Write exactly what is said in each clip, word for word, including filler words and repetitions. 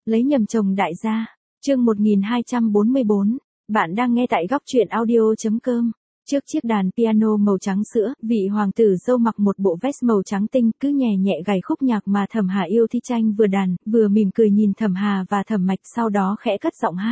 Lấy nhầm chồng đại gia. Chương một nghìn hai trăm bốn mươi bốn. Bạn đang nghe tại góc truyện audio chấm com. Trước chiếc đàn piano màu trắng sữa, vị hoàng tử dâu mặc một bộ vest màu trắng tinh, cứ nhẹ nhẹ gảy khúc nhạc mà Thẩm Hà yêu thi tranh vừa đàn, vừa mỉm cười nhìn Thẩm Hà và Thẩm Mạch, sau đó khẽ cất giọng hát.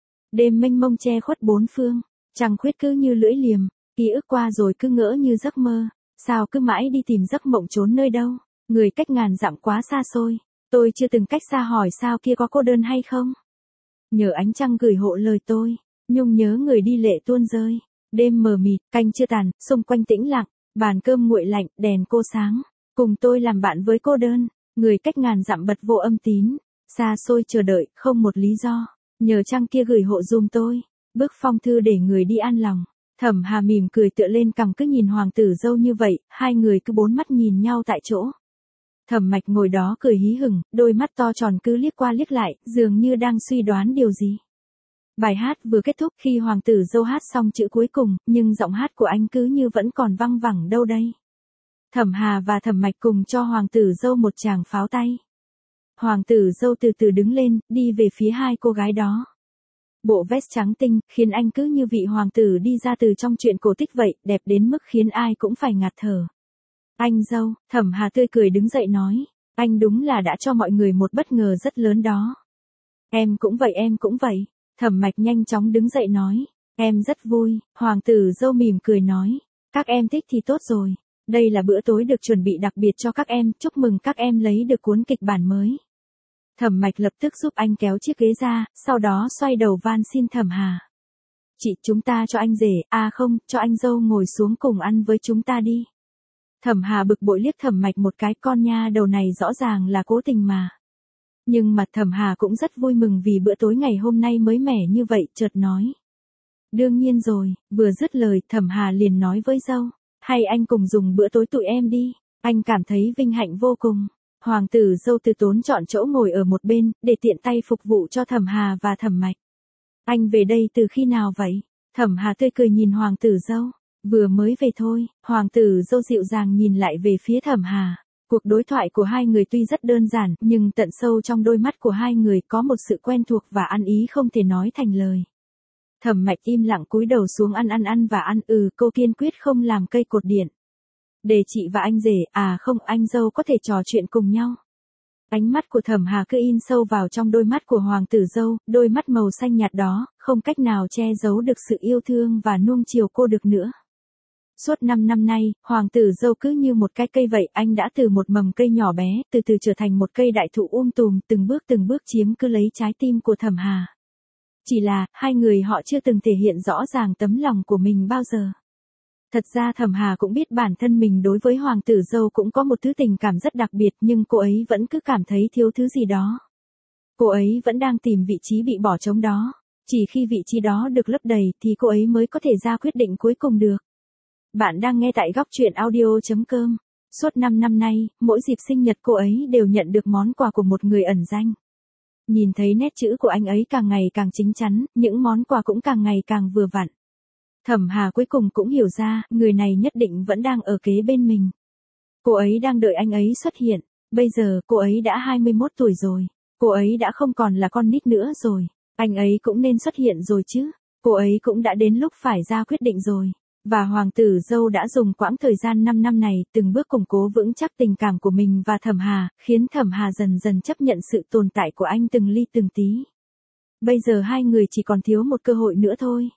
Đêm mênh mông che khuất bốn phương, trăng khuyết cứ như lưỡi liềm, ký ức qua rồi cứ ngỡ như giấc mơ, sao cứ mãi đi tìm giấc mộng trốn nơi đâu, người cách ngàn dặm quá xa xôi, tôi chưa từng cách xa hỏi sao kia có cô đơn hay không. Nhờ ánh trăng gửi hộ lời tôi, nhung nhớ người đi lệ tuôn rơi. Đêm mờ mịt, canh chưa tàn, xung quanh tĩnh lặng, bàn cơm nguội lạnh, đèn cô sáng, cùng tôi làm bạn với cô đơn, người cách ngàn dặm bật vô âm tín, xa xôi chờ đợi, không một lý do, nhờ trăng kia gửi hộ dùm tôi, bức phong thư để người đi an lòng. Thẩm Hà mỉm cười tựa lên cằm cứ nhìn hoàng tử dâu như vậy, hai người cứ bốn mắt nhìn nhau tại chỗ. Thẩm Mạch ngồi đó cười hí hửng, đôi mắt to tròn cứ liếc qua liếc lại, dường như đang suy đoán điều gì. Bài hát vừa kết thúc khi hoàng tử dâu hát xong chữ cuối cùng, nhưng giọng hát của anh cứ như vẫn còn văng vẳng đâu đây. Thẩm Hà và Thẩm Mạch cùng cho hoàng tử dâu một tràng pháo tay. Hoàng tử dâu từ từ đứng lên, đi về phía hai cô gái đó. Bộ vest trắng tinh, khiến anh cứ như vị hoàng tử đi ra từ trong truyện cổ tích vậy, đẹp đến mức khiến ai cũng phải ngạt thở. Anh dâu, Thẩm Hà tươi cười đứng dậy nói, anh đúng là đã cho mọi người một bất ngờ rất lớn đó. Em cũng vậy em cũng vậy. Thẩm Mạch nhanh chóng đứng dậy nói, em rất vui, hoàng tử dâu mỉm cười nói, các em thích thì tốt rồi, đây là bữa tối được chuẩn bị đặc biệt cho các em, chúc mừng các em lấy được cuốn kịch bản mới. Thẩm Mạch lập tức giúp anh kéo chiếc ghế ra, sau đó xoay đầu van xin Thẩm Hà. Chị, chúng ta cho anh rể, à không, cho anh dâu ngồi xuống cùng ăn với chúng ta đi. Thẩm Hà bực bội liếc Thẩm Mạch một cái, con nha đầu này rõ ràng là cố tình mà. Nhưng mặt Thẩm Hà cũng rất vui mừng vì bữa tối ngày hôm nay mới mẻ như vậy, chợt nói. Đương nhiên rồi, vừa dứt lời Thẩm Hà liền nói với dâu, hay anh cùng dùng bữa tối tụi em đi, anh cảm thấy vinh hạnh vô cùng. Hoàng tử dâu từ tốn chọn chỗ ngồi ở một bên, để tiện tay phục vụ cho Thẩm Hà và Thẩm Mạch. Anh về đây từ khi nào vậy? Thẩm Hà tươi cười nhìn hoàng tử dâu, vừa mới về thôi. Hoàng tử dâu dịu dàng nhìn lại về phía Thẩm Hà. Cuộc đối thoại của hai người tuy rất đơn giản, nhưng tận sâu trong đôi mắt của hai người có một sự quen thuộc và ăn ý không thể nói thành lời. Thẩm Mạch im lặng cúi đầu xuống ăn ăn ăn và ăn, ừ, cô kiên quyết không làm cây cột điện. Để chị và anh rể, à không, anh dâu có thể trò chuyện cùng nhau. Ánh mắt của Thẩm Hà cứ in sâu vào trong đôi mắt của hoàng tử dâu, đôi mắt màu xanh nhạt đó, không cách nào che giấu được sự yêu thương và nuông chiều cô được nữa. Suốt năm năm nay, hoàng tử dâu cứ như một cái cây vậy, anh đã từ một mầm cây nhỏ bé, từ từ trở thành một cây đại thụ um tùm, từng bước từng bước chiếm cứ lấy trái tim của Thẩm Hà. Chỉ là, hai người họ chưa từng thể hiện rõ ràng tấm lòng của mình bao giờ. Thật ra Thẩm Hà cũng biết bản thân mình đối với hoàng tử dâu cũng có một thứ tình cảm rất đặc biệt, nhưng cô ấy vẫn cứ cảm thấy thiếu thứ gì đó. Cô ấy vẫn đang tìm vị trí bị bỏ trống đó. Chỉ khi vị trí đó được lấp đầy thì cô ấy mới có thể ra quyết định cuối cùng được. Bạn đang nghe tại góc truyện audio chấm com. Suốt năm năm nay, mỗi dịp sinh nhật cô ấy đều nhận được món quà của một người ẩn danh. Nhìn thấy nét chữ của anh ấy càng ngày càng chín chắn, những món quà cũng càng ngày càng vừa vặn. Thẩm Hà cuối cùng cũng hiểu ra, người này nhất định vẫn đang ở kế bên mình. Cô ấy đang đợi anh ấy xuất hiện. Bây giờ cô ấy đã hai mươi mốt tuổi rồi. Cô ấy đã không còn là con nít nữa rồi. Anh ấy cũng nên xuất hiện rồi chứ. Cô ấy cũng đã đến lúc phải ra quyết định rồi. Và hoàng tử dâu đã dùng quãng thời gian năm năm này từng bước củng cố vững chắc tình cảm của mình và Thẩm Hà, khiến Thẩm Hà dần dần chấp nhận sự tồn tại của anh từng ly từng tí. Bây giờ hai người chỉ còn thiếu một cơ hội nữa thôi.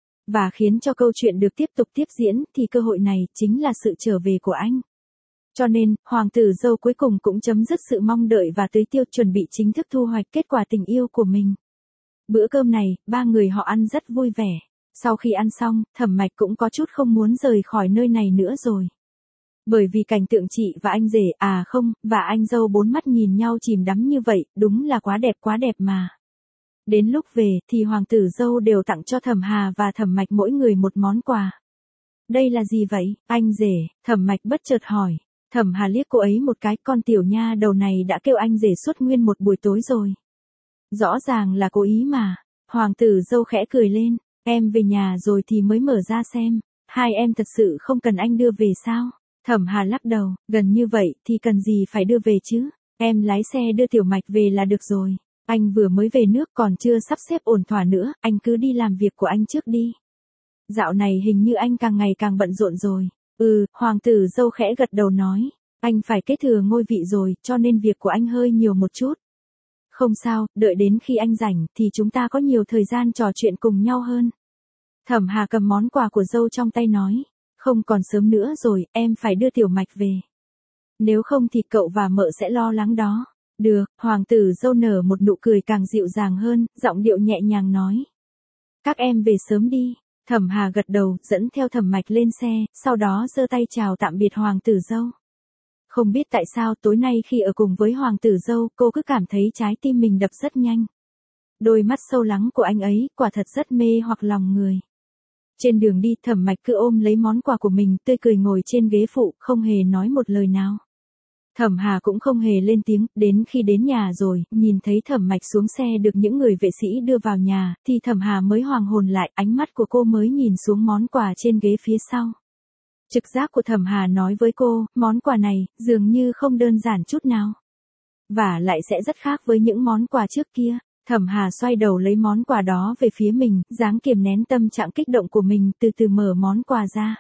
Và khiến cho câu chuyện được tiếp tục tiếp diễn thì cơ hội này chính là sự trở về của anh. Cho nên, hoàng tử dâu cuối cùng cũng chấm dứt sự mong đợi và tưới tiêu, chuẩn bị chính thức thu hoạch kết quả tình yêu của mình. Bữa cơm này, ba người họ ăn rất vui vẻ. Sau khi ăn xong, Thẩm Mạch cũng có chút không muốn rời khỏi nơi này nữa rồi. Bởi vì cảnh tượng chị và anh rể, à không, và anh dâu bốn mắt nhìn nhau chìm đắm như vậy, đúng là quá đẹp quá đẹp mà. Đến lúc về, thì hoàng tử dâu đều tặng cho Thẩm Hà và Thẩm Mạch mỗi người một món quà. Đây là gì vậy, anh rể? Thẩm Mạch bất chợt hỏi. Thẩm Hà liếc cô ấy một cái, con tiểu nha đầu này đã kêu anh rể suốt nguyên một buổi tối rồi. Rõ ràng là cố ý mà. Hoàng tử dâu khẽ cười lên. Em về nhà rồi thì mới mở ra xem. Hai em thật sự không cần anh đưa về sao? Thẩm Hà lắc đầu, gần như vậy thì cần gì phải đưa về chứ? Em lái xe đưa Tiểu Mạch về là được rồi. Anh vừa mới về nước còn chưa sắp xếp ổn thỏa nữa, anh cứ đi làm việc của anh trước đi. Dạo này hình như anh càng ngày càng bận rộn rồi. Ừ, hoàng tử dâu khẽ gật đầu nói. Anh phải kế thừa ngôi vị rồi, cho nên việc của anh hơi nhiều một chút. Không sao, đợi đến khi anh rảnh thì chúng ta có nhiều thời gian trò chuyện cùng nhau hơn. Thẩm Hà cầm món quà của dâu trong tay nói. Không còn sớm nữa rồi, em phải đưa Tiểu Mạch về. Nếu không thì cậu và mợ sẽ lo lắng đó. Được, hoàng tử dâu nở một nụ cười càng dịu dàng hơn, giọng điệu nhẹ nhàng nói. Các em về sớm đi. Thẩm Hà gật đầu, dẫn theo Thẩm Mạch lên xe, sau đó giơ tay chào tạm biệt hoàng tử dâu. Không biết tại sao tối nay khi ở cùng với hoàng tử dâu, cô cứ cảm thấy trái tim mình đập rất nhanh. Đôi mắt sâu lắng của anh ấy, quả thật rất mê hoặc lòng người. Trên đường đi, Thẩm Mạch cứ ôm lấy món quà của mình, tươi cười ngồi trên ghế phụ, không hề nói một lời nào. Thẩm Hà cũng không hề lên tiếng, đến khi đến nhà rồi, nhìn thấy Thẩm Mạch xuống xe được những người vệ sĩ đưa vào nhà, thì Thẩm Hà mới hoàng hồn lại, ánh mắt của cô mới nhìn xuống món quà trên ghế phía sau. Trực giác của Thẩm Hà nói với cô, món quà này, dường như không đơn giản chút nào. Và lại sẽ rất khác với những món quà trước kia. Thẩm Hà xoay đầu lấy món quà đó về phía mình, dáng kiềm nén tâm trạng kích động của mình, từ từ mở món quà ra.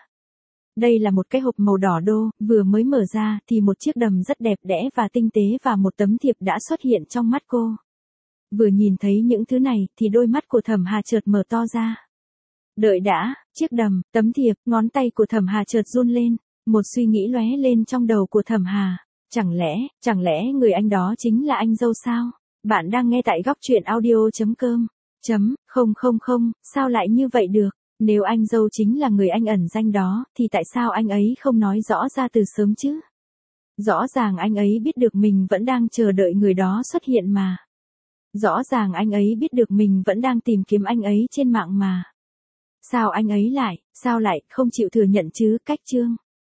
Đây là một cái hộp màu đỏ đô, vừa mới mở ra thì một chiếc đầm rất đẹp đẽ và tinh tế và một tấm thiệp đã xuất hiện trong mắt cô. Vừa nhìn thấy những thứ này thì đôi mắt của Thẩm Hà chợt mở to ra. Đợi đã, chiếc đầm, tấm thiệp, ngón tay của Thẩm Hà chợt run lên, một suy nghĩ lóe lên trong đầu của Thẩm Hà. Chẳng lẽ, chẳng lẽ người anh đó chính là anh dâu sao? Bạn đang nghe tại góc truyện audio chấm com. Chấm, không không không, sao lại như vậy được? Nếu anh dâu chính là người anh ẩn danh đó, thì tại sao anh ấy không nói rõ ra từ sớm chứ? Rõ ràng anh ấy biết được mình vẫn đang chờ đợi người đó xuất hiện mà. Rõ ràng anh ấy biết được mình vẫn đang tìm kiếm anh ấy trên mạng mà. Sao anh ấy lại, sao lại không chịu thừa nhận chứ? Cách chương